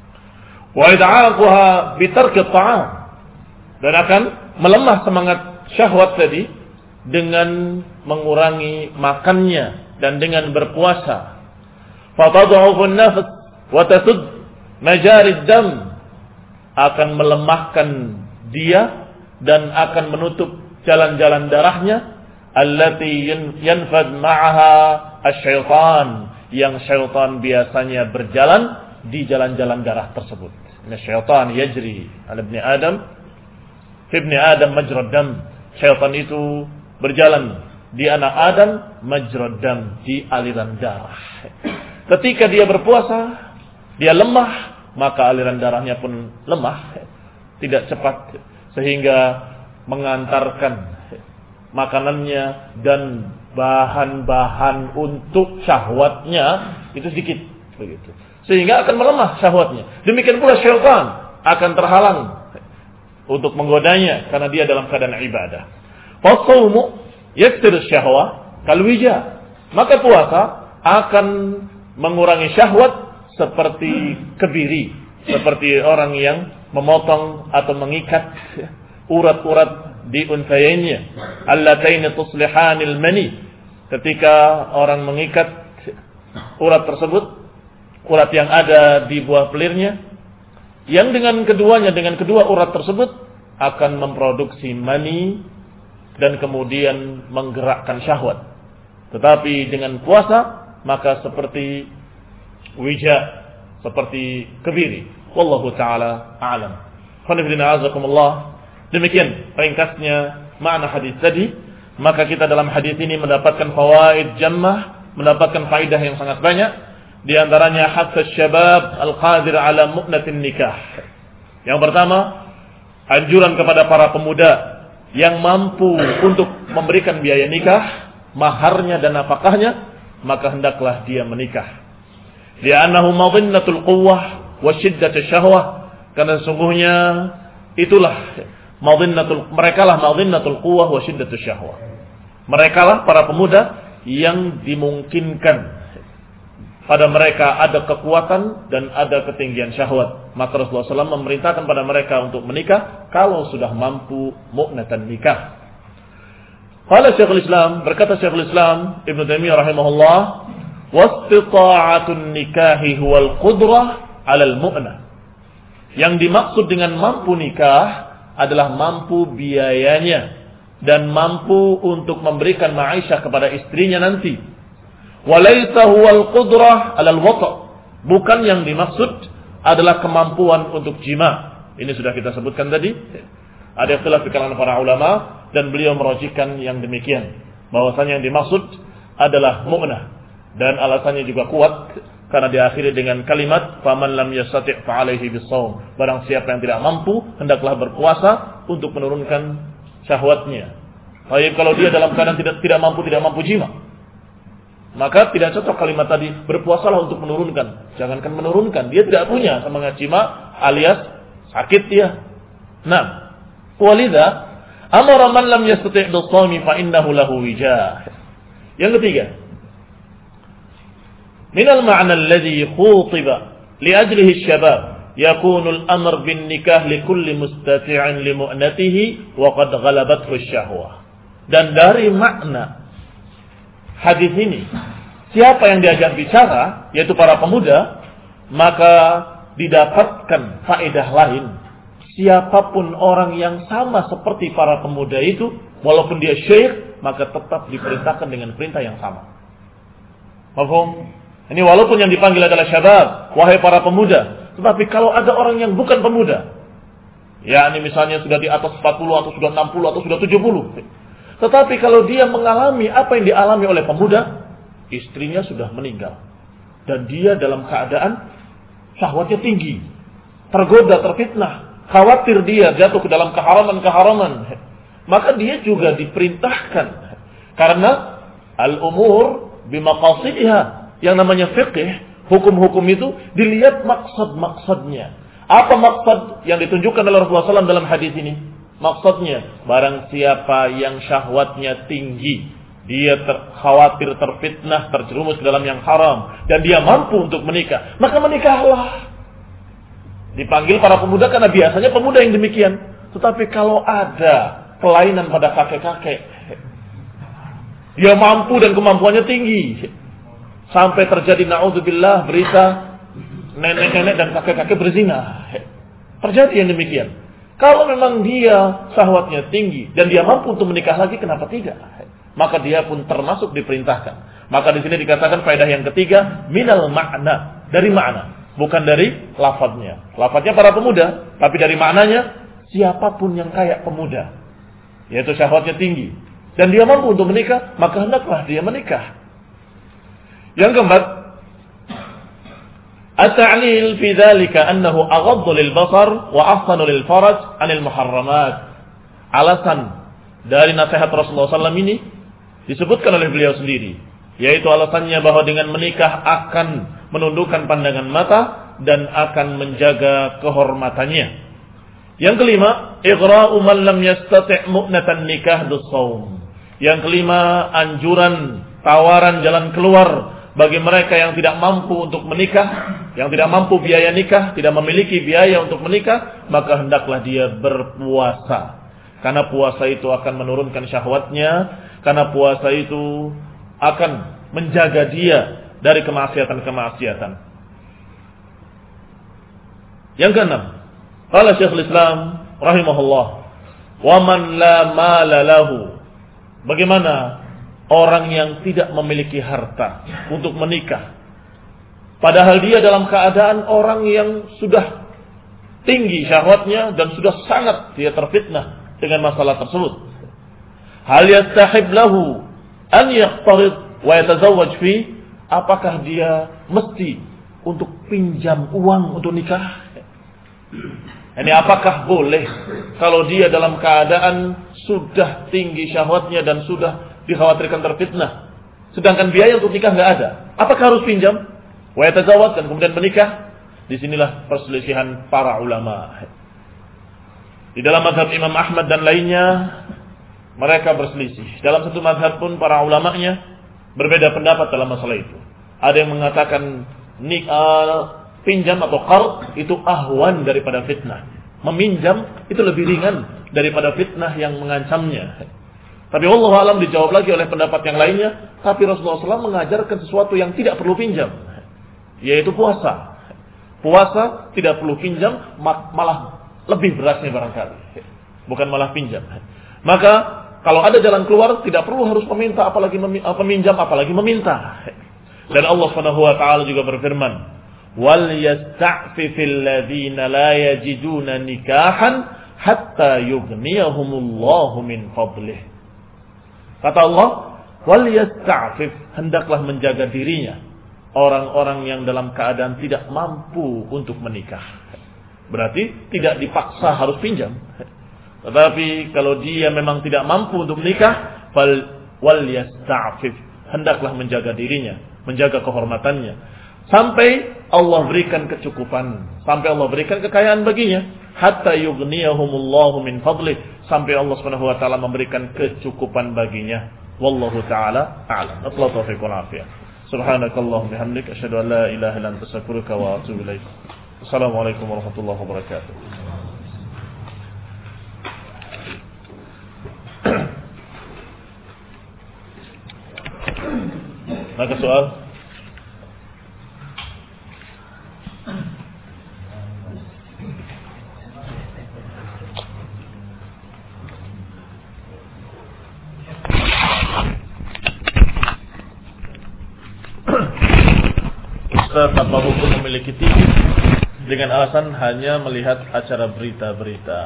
Wa id'aquha bi tarki ta'am. Dan akan melemah semangat syahwat tadi dengan mengurangi makannya dan dengan berpuasa. Fatad'ufu an-nafs wa tasud majarid dam, akan melemahkan dia dan akan menutup jalan-jalan darahnya, allati yanfad ma'aha asy-syaitan, yang syaitan biasanya berjalan di jalan-jalan darah tersebut. Inna syaitan yajri ala ibni Adam, fi ibni Adam majrad dam. Syaitan itu berjalan di anak Adam majrad dam, di aliran darah. Ketika dia berpuasa, dia lemah, maka aliran darahnya pun lemah, tidak cepat, sehingga mengantarkan makanannya dan bahan-bahan untuk syahwatnya itu sedikit, begitu, sehingga akan melemah syahwatnya. Demikian pula syaitan akan terhalang untuk menggodanya karena dia dalam keadaan ibadah. Fasaumu yaktir syahwah kalwija, maka puasa akan mengurangi syahwat seperti kebiri, seperti orang yang memotong atau mengikat urat-urat di unsayainnya, allataini tuslihanil mani. Ketika orang mengikat urat tersebut, urat yang ada di buah pelirnya, yang dengan keduanya, dengan kedua urat tersebut akan memproduksi mani dan kemudian menggerakkan syahwat. Tetapi dengan puasa maka seperti wija, seperti kebiri. Wallahu ta'ala a'lam. Khonifidina azakumullah. Demikian ringkasnya makna hadis tadi. Maka kita dalam hadis ini mendapatkan fawaid jammah, mendapatkan faidah yang sangat banyak. Di antaranya hatta syabab al-qadir ala mu'natin nikah. Yang pertama, anjuran kepada para pemuda yang mampu untuk memberikan biaya nikah, maharnya dan nafkahnya, maka hendaklah dia menikah. Li'annahu madhinnatul quwwah wa shiddatus syahwah. Karena sesungguhnya itulah madhinnatul, merekalah madhinnatul quwwah wa shiddatus syahwah. Merekalah para pemuda yang dimungkinkan pada mereka ada kekuatan dan ada ketinggian syahwat. Maka Rasulullah shallallahu alaihi wasallam memerintahkan pada mereka untuk menikah kalau sudah mampu mu'natan nikah. Qala Syekhul Islam, berkata Syekhul Islam Ibnu Taimiyah rahimahullah, wastita'atun nikahi huwal qudrah 'alal mu'nah. Yang dimaksud dengan mampu nikah adalah mampu biayanya dan mampu untuk memberikan ma'isyah kepada istrinya nanti. Walaysa huwal qudrah 'alal wata'. Bukan yang dimaksud adalah kemampuan untuk jima. Ini sudah kita sebutkan tadi. Ada ikhtilaf di kalangan para ulama dan beliau merujukkan yang demikian, bahwasanya yang dimaksud adalah mu'nah, dan alasannya juga kuat karena diakhiri dengan kalimat faman lam yastati' fa 'alaihi bis-shaum. Barang siapa yang tidak mampu hendaklah berpuasa untuk menurunkan syahwatnya. Baik, kalau dia dalam keadaan tidak tidak mampu tidak mampu jima, maka tidak cocok kalimat tadi, berpuasalah untuk menurunkan. Jangankan menurunkan, dia tidak punya semangat jima alias sakit dia. Nah, walidha amara man lam yastati' bis-shaumi fa innahu lahu wijah. Yang ketiga, min al-ma'na alladhi khutiba li ajlihi asy-syabab yakunu al-amr bin nikah li kulli mustati'in li mu'natihi wa qad ghalabathu asy-syahwah. Dan dari makna hadis ini, siapa yang diajak bicara, yaitu para pemuda, maka didapatkan faedah lain. Siapapun orang yang sama seperti para pemuda itu, walaupun dia syekh, maka tetap diperintahkan dengan perintah yang sama. Paham? Ini walaupun yang dipanggil adalah syabab, wahai para pemuda. Tetapi kalau ada orang yang bukan pemuda, ya ini misalnya sudah di atas empat puluh atau sudah enam puluh atau sudah tujuh puluh. Tetapi kalau dia mengalami apa yang dialami oleh pemuda, istrinya sudah meninggal, dan dia dalam keadaan syahwatnya tinggi, tergoda, terfitnah, khawatir dia jatuh ke dalam keharaman-keharaman, maka dia juga diperintahkan, karena al-umur bimaqasidiha, yang namanya fiqih, hukum-hukum itu dilihat maksud-maksudnya. Apa maksud yang ditunjukkan oleh Rasulullah shallallahu alaihi wasallam dalam hadis ini? Maksudnya, barang siapa yang syahwatnya tinggi, dia ter- khawatir terfitnah, terjerumus ke dalam yang haram, dan dia mampu untuk menikah, maka menikahlah. Dipanggil para pemuda karena biasanya pemuda yang demikian. Tetapi kalau ada kelainan pada kakek-kakek, dia mampu dan kemampuannya tinggi, sampai terjadi na'udzubillah berita nenek-nenek dan kakek-kakek berzina, terjadi yang demikian. Kalau memang dia syahwatnya tinggi dan dia mampu untuk menikah lagi, kenapa tidak? Maka dia pun termasuk diperintahkan. Maka di sini dikatakan faedah yang ketiga, minal makna, dari makna, bukan dari lafadznya. Lafadznya para pemuda, tapi dari maknanya siapapun yang kayak pemuda, yaitu syahwatnya tinggi dan dia mampu untuk menikah, maka hendaklah dia menikah. Yang keempat, at-ta'lil fi dzalika annahu aghaddu lil basar wa ahsanu lil faraj 'anil muharramat. Alasan dari nasihat Rasulullah shallallahu alaihi wasallam ini disebutkan oleh beliau sendiri, yaitu alasannya bahwa dengan menikah akan menundukkan pandangan mata dan akan menjaga kehormatannya. Yang kelima, ighra'u man lam yastati' mu'natan nikah bis-shaum. Yang kelima, anjuran, tawaran jalan keluar bagi mereka yang tidak mampu untuk menikah, yang tidak mampu biaya nikah, tidak memiliki biaya untuk menikah, maka hendaklah dia berpuasa. Karena puasa itu akan menurunkan syahwatnya, karena puasa itu akan menjaga dia dari kemaksiatan-kemaksiatan. Yang keenam, qala Syekhul Islam rahimahullah, wa man la mala lahu. Bagaimana orang yang tidak memiliki harta untuk menikah, padahal dia dalam keadaan orang yang sudah tinggi syahwatnya dan sudah sangat dia terfitnah dengan masalah tersebut. Hal yastahib lahu an yaqtarid wa yatazawwaj fi? Apakah dia mesti untuk pinjam uang untuk nikah? Ini apakah boleh kalau dia dalam keadaan sudah tinggi syahwatnya dan sudah dikhawatirkan terfitnah, sedangkan biaya untuk nikah nggak ada? Apakah harus pinjam? Wa yatazawwaj dan kemudian menikah? Disinilah perselisihan para ulama. Di dalam mazhab Imam Ahmad dan lainnya, mereka berselisih. Dalam satu mazhab pun para ulamanya berbeda pendapat dalam masalah itu. Ada yang mengatakan nik, uh, pinjam atau qard itu ahwan daripada fitnah. Meminjam itu lebih ringan daripada fitnah yang mengancamnya. Tapi wallahu alam dijawab lagi oleh pendapat yang lainnya. Tapi Rasulullah shallallahu alaihi wasallam mengajarkan sesuatu yang tidak perlu pinjam, yaitu puasa. Puasa tidak perlu pinjam, malah lebih berasnya barangkali. Bukan malah pinjam. Maka kalau ada jalan keluar tidak perlu harus meminta, apalagi meminjam, apalagi meminta. Dan Allah Subhanahu wa taala juga berfirman, "Wal yasta'fifil ladzina la yajiduna nikahan hatta yughniyahumullahu min fadlih." Kata Allah, "Wal yasta'fif," hendaklah menjaga dirinya orang-orang yang dalam keadaan tidak mampu untuk menikah. Berarti tidak dipaksa harus pinjam. Tetapi kalau dia memang tidak mampu untuk menikah, fal wal yasta'fif, hendaklah menjaga dirinya, menjaga kehormatannya sampai Allah berikan kecukupan, sampai Allah berikan kekayaan baginya, hatta yughniyahumullahu min fadlih, sampai Allah Subhanahu wa taala memberikan kecukupan baginya. Wallahu taala a'lam. Allahu taufiq wal afiyah. Subhanakallahumma bihamdika asyhadu an la ilaha illa anta astaghfiruka wa atubu ilaik. Assalamualaikum warahmatullahi wabarakatuh. Maka soal Ustaz, apa hukum memiliki T V dengan alasan hanya melihat acara berita-berita?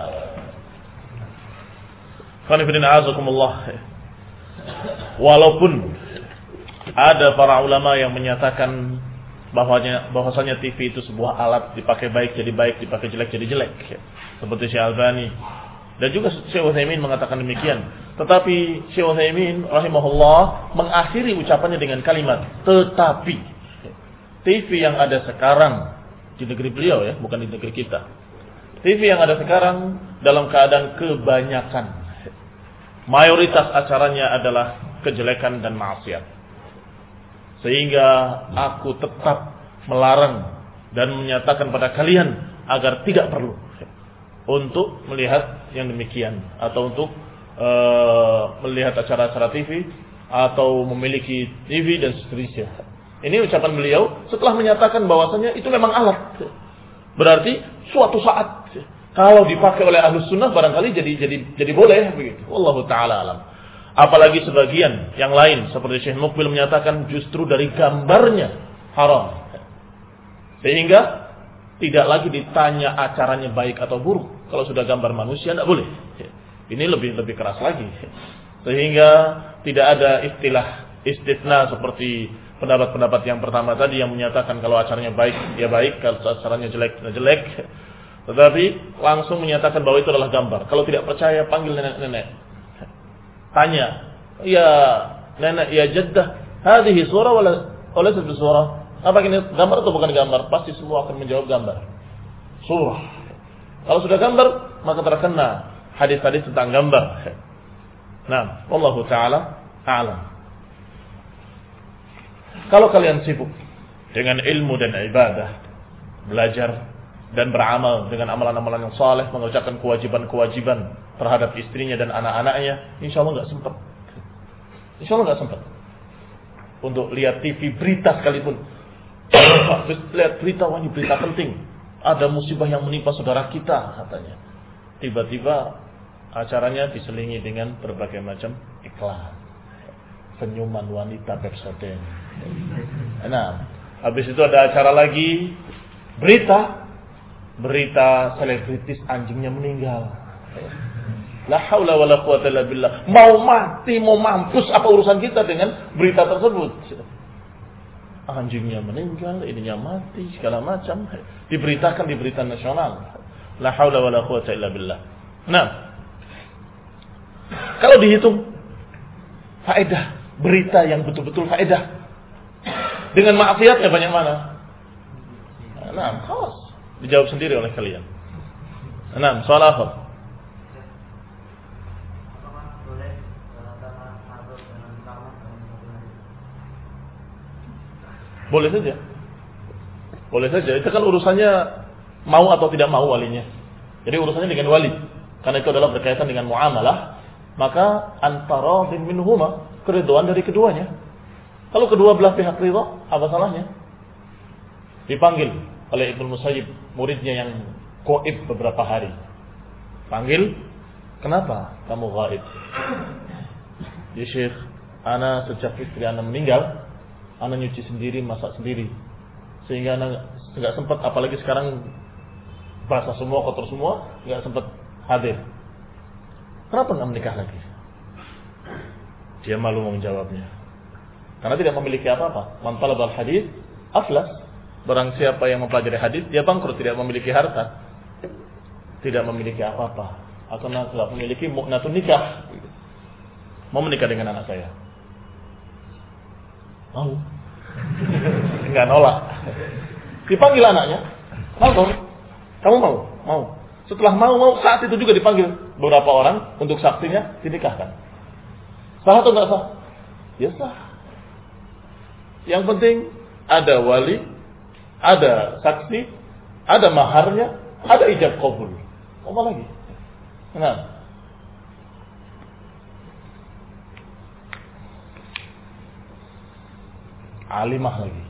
Walaupun ada para ulama yang menyatakan bahwanya bahwasanya T V itu sebuah alat, dipakai baik jadi baik, dipakai jelek jadi jelek, seperti Syekh Albani dan juga Syekh Utsaimin mengatakan demikian. Tetapi Syekh Utsaimin rahimahullah mengakhiri ucapannya dengan kalimat tetapi. T V yang ada sekarang di negeri beliau ya, bukan di negeri kita. T V yang ada sekarang dalam keadaan kebanyakan, mayoritas acaranya adalah kejelekan dan maksiat. Sehingga aku tetap melarang dan menyatakan pada kalian agar tidak perlu untuk melihat yang demikian, atau untuk uh, melihat acara-acara T V atau memiliki T V dan seterusnya. Ini ucapan beliau setelah menyatakan bahwasanya itu memang alat. Berarti suatu saat kalau dipakai oleh Ahlus Sunnah barangkali jadi jadi jadi boleh begitu. Wallahu taala alam. Apalagi sebagian yang lain seperti Syekh Mukbil menyatakan justru dari gambarnya haram. Sehingga tidak lagi ditanya acaranya baik atau buruk. Kalau sudah gambar manusia tidak boleh. Ini lebih lebih keras lagi. Sehingga tidak ada istilah istitsna seperti pendapat-pendapat yang pertama tadi yang menyatakan kalau acaranya baik ya baik, kalau acaranya jelek ya jelek. Tetapi langsung menyatakan bahwa itu adalah gambar. Kalau tidak percaya panggil nenek-nenek. Tanya, ya nenek, ya jaddah, hadhihi surah wala wala satu surah. Apa ini gambar atau bukan gambar? Pasti semua akan menjawab gambar. Surah. Kalau sudah gambar, maka terkena hadis-hadis tentang gambar. Nah, wallahu taala a'lam. Kalau kalian sibuk dengan ilmu dan ibadah, belajar dan beramal dengan amalan-amalan yang saleh, mengerjakan kewajiban-kewajiban terhadap istrinya dan anak-anaknya, insya Allah nggak sempat. Insya Allah nggak sempat untuk lihat T V berita sekalipun. Lihat berita, wah ini berita penting. Ada musibah yang menimpa saudara kita katanya. Tiba-tiba acaranya diselingi dengan berbagai macam iklan, senyuman wanita Pepsodent. Nah, habis itu ada acara lagi, berita, berita selebritis anjingnya meninggal. La haula wala quwwata illa billah. Mau mati, mau mampus, apa urusan kita dengan berita tersebut? Anjingnya meninggal, ininya mati, segala macam. Diberitakan di berita nasional. La haula wala quwwata illa billah. Nah, kalau dihitung faedah berita yang betul-betul faedah dengan maksiatnya banyak mana? Nah, khalas. Dijawab sendiri oleh kalian. Nah, soal apa? Boleh saja. Boleh saja. Itu kan urusannya mau atau tidak mau walinya. Jadi urusannya dengan wali. Karena itu adalah berkaitan dengan muamalah. Maka antara bin minhuma, keridhaan dari keduanya. Kalau kedua belah pihak ridha, apa salahnya? Dipanggil oleh Ibnu Musayyib, muridnya yang gaib beberapa hari. Panggil, kenapa kamu gaib? Ya Syekh, ana sejak istri ana meninggal, ana nyuci sendiri, masak sendiri. Sehingga ana enggak sempat, apalagi sekarang basah semua, kotor semua, enggak sempat hadir. Kenapa enggak menikah lagi? Dia malu mau menjawabnya. Karena tidak memiliki apa-apa. Man talabal hadis aflas. Barang siapa yang mempelajari hadis, dia bangkrut, tidak memiliki harta, tidak memiliki apa-apa, atau tidak memiliki mu'natun nikah. Mau menikah dengan anak saya? Mau? Enggak nolak. Dipanggil anaknya, mau? Kamu mau? Mau. Setelah mau, mau saat itu juga dipanggil beberapa orang untuk saksinya, dinikahkan. Sah atau enggak sah? Ya sah. Yang penting ada wali, ada saksi, ada maharnya, ada ijab qabul. Apa lagi? Nah. Alimah lagi.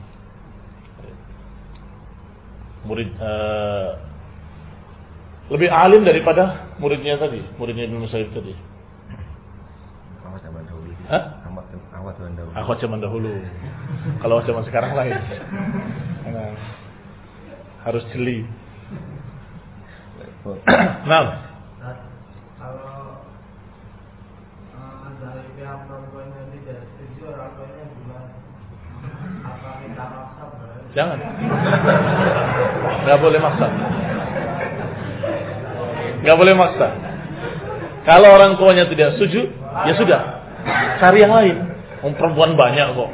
Murid uh, lebih alim daripada muridnya tadi, muridnya Ibnu Musayyib tadi. Awat zaman dahulu. Hah? Awat zaman dahulu. Awat zaman dahulu. Kalau zaman sekarang lain. Nah, harus jeli. Nah, kalau uh, dari pihak perempuannya tidak setuju, orang tuanya gimana? Apa minta maksa? Jangan. Gak boleh maksa. Gak boleh maksa. Kalau orang tuanya tidak setuju, ya sudah, cari yang lain. Om perempuan banyak kok.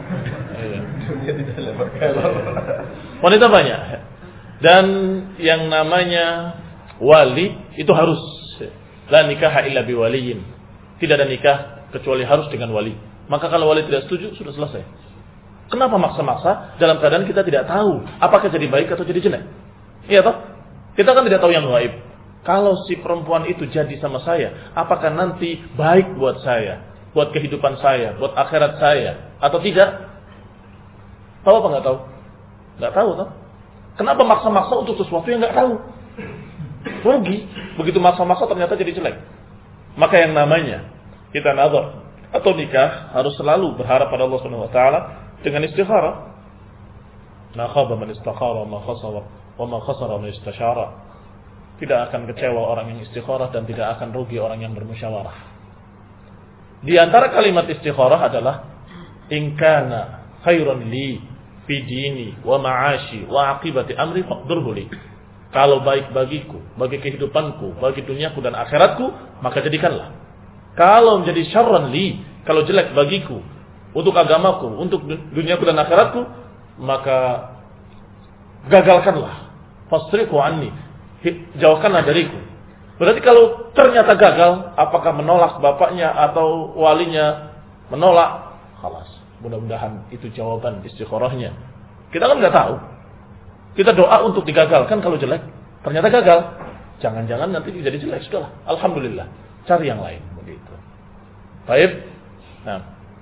Wanita banyak. Dan yang namanya wali itu harus la nikaha illa biwaliyin. Tidak ada nikah kecuali harus dengan wali. Maka kalau wali tidak setuju, sudah selesai. Kenapa maksa-maksa dalam keadaan kita tidak tahu apakah jadi baik atau jadi jelek? Iya toh? Kita kan tidak tahu yang gaib. Kalau si perempuan itu jadi sama saya, apakah nanti baik buat saya, buat kehidupan saya, buat akhirat saya, atau tidak? Tahu apa nggak tahu? Nggak tahu toh? Kenapa maksa-maksa untuk sesuatu yang nggak tahu? Rugi. Begitu maksa-maksa ternyata jadi jelek. Maka yang namanya kita nazar atau nikah harus selalu berharap pada Allah Subhanahu wa taala dengan istikharah. Ma khaba man istakhara wa ma khasara wa ma khasara man istashara. Tidak akan kecewa orang yang istikharah dan tidak akan rugi orang yang bermusyawarah. Di antara kalimat istikharah adalah in kana khairan li fi dini wa ma'ashi wa aqibati amri faqdirhu li. Kalau baik bagiku, bagi kehidupanku, bagi duniaku dan akhiratku, maka jadikanlah. Kalau menjadi syarran li, kalau jelek bagiku, untuk agamaku, untuk duniaku dan akhiratku, maka gagalkanlah. Fasriqu anni, jauhkanlah dariku. Berarti kalau ternyata gagal, apakah menolak bapaknya atau walinya menolak, khalas. Mudah-mudahan itu jawaban istikharahnya. Kita kan nggak tahu. Kita doa untuk digagalkan kalau jelek. Ternyata gagal. Jangan-jangan nanti jadi jelek. Sudahlah. Alhamdulillah. Cari yang lain. Begitu. Baik. Nah.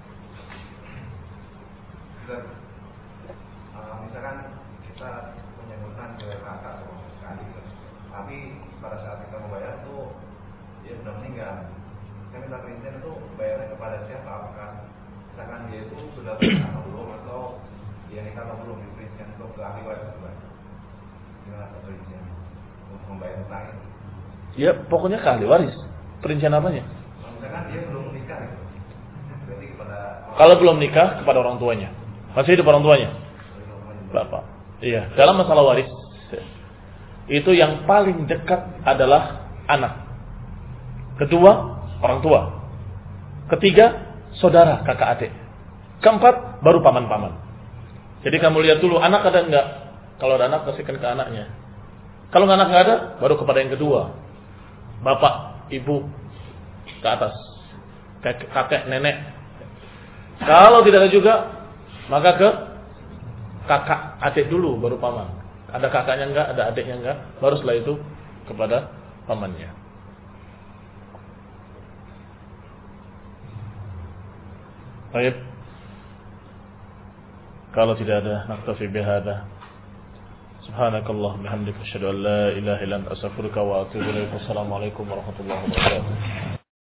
Misalkan kita menyebutkan ke kakak sama sekali, tapi pada saat kita membayar tuh dia sudah meninggal. Saya minta perincian itu bayarnya kepada siapa? Apakah misalkan dia itu sudah menikah atau belum, atau dia nikah atau belum, diperincian untuk ke ahli waris juga? Gimana perincian untuk membayar utang ini? Ya pokoknya ke ahli waris. perincian apanya? Misalkan dia belum menikah gitu. Berarti kepada Kalau belum nikah kepada orang tuanya. Masih hidup orang tuanya? Bapak. Iya, dalam masalah waris itu yang paling dekat adalah anak. Kedua, orang tua. Ketiga, saudara, kakak adik. Keempat, baru paman-paman. Jadi kamu lihat dulu anak ada enggak? Kalau ada anak, kasihkan ke anaknya. Kalau anak enggak ada, baru kepada yang kedua. Bapak, ibu, ke atas. Kakek, kakek, nenek. Kalau tidak ada juga, maka ke kakak, adik dulu, baru paman. Ada kakaknya enggak, ada adiknya enggak, baru setelah itu kepada pamannya. Baik. Kalau tidak ada, naktafi bihada. Subhanakallah bihamdika asyhadu an la ilaha illa anta astaghfiruka wa atubu ilaik. Wassalamualaikum warahmatullahi wabarakatuh.